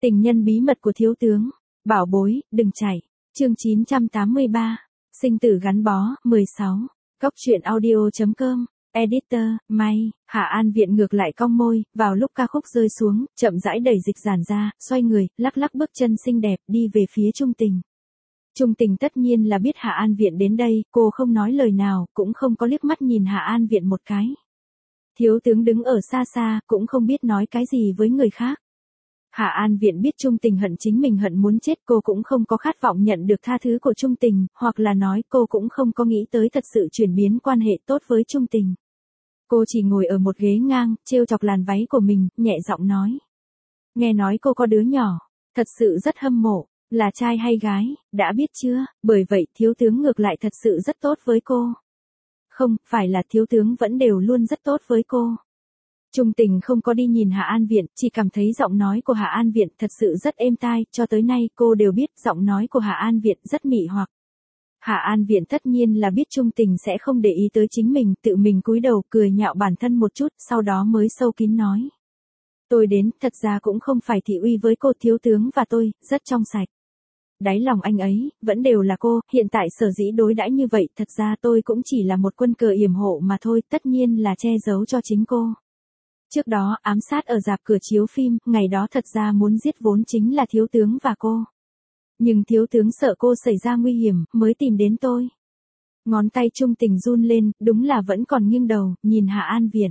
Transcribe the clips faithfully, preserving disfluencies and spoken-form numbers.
Tình nhân bí mật của thiếu tướng. Bảo bối, đừng chạy. Chương chín trăm tám mươi ba. Sinh tử gắn bó, mười sáu. Cốc truyện audio chấm com. Editor, May. Hạ An Viện ngược lại cong môi, vào lúc ca khúc rơi xuống, chậm rãi đẩy dịch giản ra, xoay người, lắc lắc bước chân xinh đẹp, đi về phía Trung Tình. Trung Tình tất nhiên là biết Hạ An Viện đến đây, cô không nói lời nào, cũng không có liếc mắt nhìn Hạ An Viện một cái. Thiếu tướng đứng ở xa xa, cũng không biết nói cái gì với người khác. Hạ An Viện biết Trung Tình hận chính mình hận muốn chết, cô cũng không có khát vọng nhận được tha thứ của Trung Tình, hoặc là nói cô cũng không có nghĩ tới thật sự chuyển biến quan hệ tốt với Trung Tình. Cô chỉ ngồi ở một ghế ngang, trêu chọc làn váy của mình, nhẹ giọng nói. Nghe nói cô có đứa nhỏ, thật sự rất hâm mộ, là trai hay gái, đã biết chưa, bởi vậy thiếu tướng ngược lại thật sự rất tốt với cô. Không, phải là thiếu tướng vẫn đều luôn rất tốt với cô. Trung Tình không có đi nhìn Hạ An Viện, chỉ cảm thấy giọng nói của Hạ An Viện thật sự rất êm tai, cho tới nay cô đều biết giọng nói của Hạ An Viện rất mị hoặc. Hạ An Viện tất nhiên là biết Trung Tình sẽ không để ý tới chính mình, tự mình cúi đầu cười nhạo bản thân một chút, sau đó mới sâu kín nói. Tôi đến, thật ra cũng không phải thị uy với cô, thiếu tướng và tôi, rất trong sạch. Đáy lòng anh ấy, vẫn đều là cô, hiện tại sở dĩ đối đãi như vậy, thật ra tôi cũng chỉ là một quân cờ yểm hộ mà thôi, tất nhiên là che giấu cho chính cô. Trước đó, ám sát ở rạp cửa chiếu phim, ngày đó thật ra muốn giết vốn chính là thiếu tướng và cô. Nhưng thiếu tướng sợ cô xảy ra nguy hiểm, mới tìm đến tôi. Ngón tay Trung Tình run lên, đúng là vẫn còn nghiêng đầu, nhìn Hạ An Viện.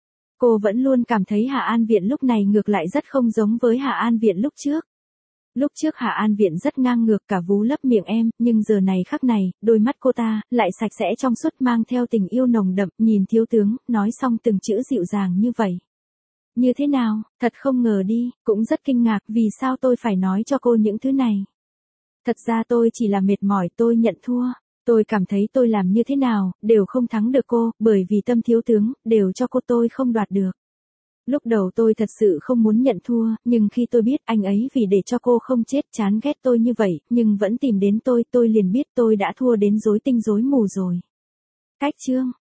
Cô vẫn luôn cảm thấy Hạ An Viện lúc này ngược lại rất không giống với Hạ An Viện lúc trước. Lúc trước Hạ An Viện rất ngang ngược cả vú lấp miệng em, nhưng giờ này khắc này, đôi mắt cô ta, lại sạch sẽ trong suốt mang theo tình yêu nồng đậm, nhìn thiếu tướng, nói xong từng chữ dịu dàng như vậy. Như thế nào, thật không ngờ đi, cũng rất kinh ngạc vì sao tôi phải nói cho cô những thứ này. Thật ra tôi chỉ là mệt mỏi, tôi nhận thua. Tôi cảm thấy tôi làm như thế nào, đều không thắng được cô, bởi vì tâm thiếu tướng, đều cho cô tôi không đoạt được. Lúc đầu tôi thật sự không muốn nhận thua, nhưng khi tôi biết anh ấy vì để cho cô không chết chán ghét tôi như vậy, nhưng vẫn tìm đến tôi, tôi liền biết tôi đã thua đến rối tinh rối mù rồi. Cách chương,